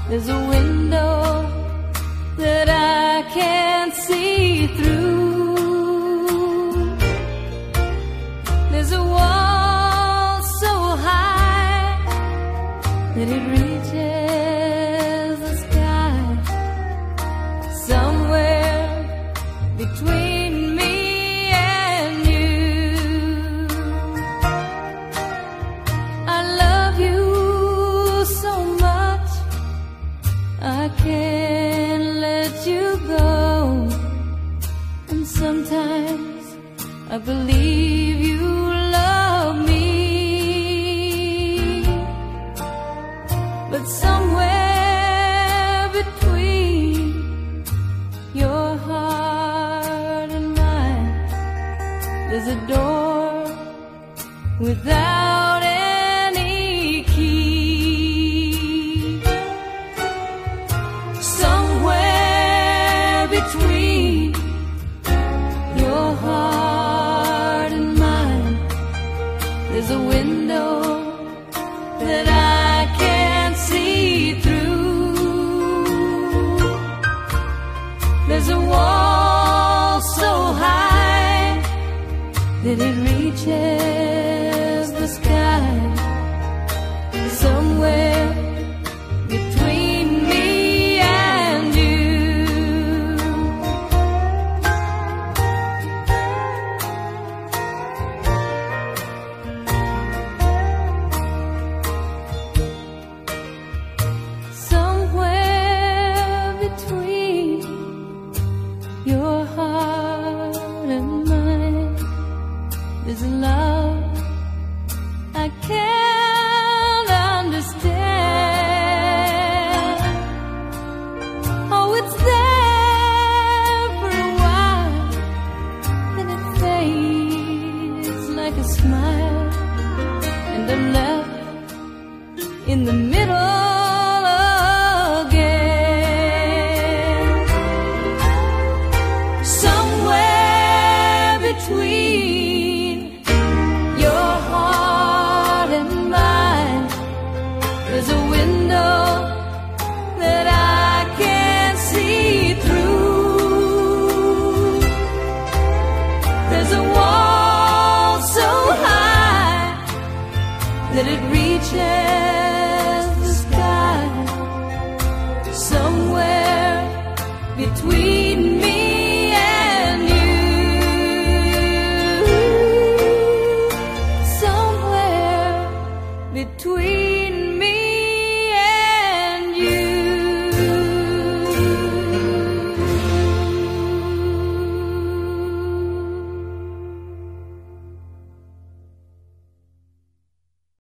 There's a window that I can't see through. There's a wall so high that it reaches the sky. Somewhere between me and you. I love you so much, I can't let you go. And sometimes I believe you love me, but somewhere between your heart and mine, there's a door without any key. Somewhere between your heart and mine, there's a window that I can't see through. There's a wall so high that it reaches the sky. Somewhere between me and you. Somewhere between your heart and mine, there's a love I can't understand. Oh, it's there for a while, then it fades like a smile, and I'm left in the middle again. Somewhere between your heart and mine, there's a window that I can't see through. There's a wall so high that it reaches the sky. Somewhere between me and you. Somewhere between me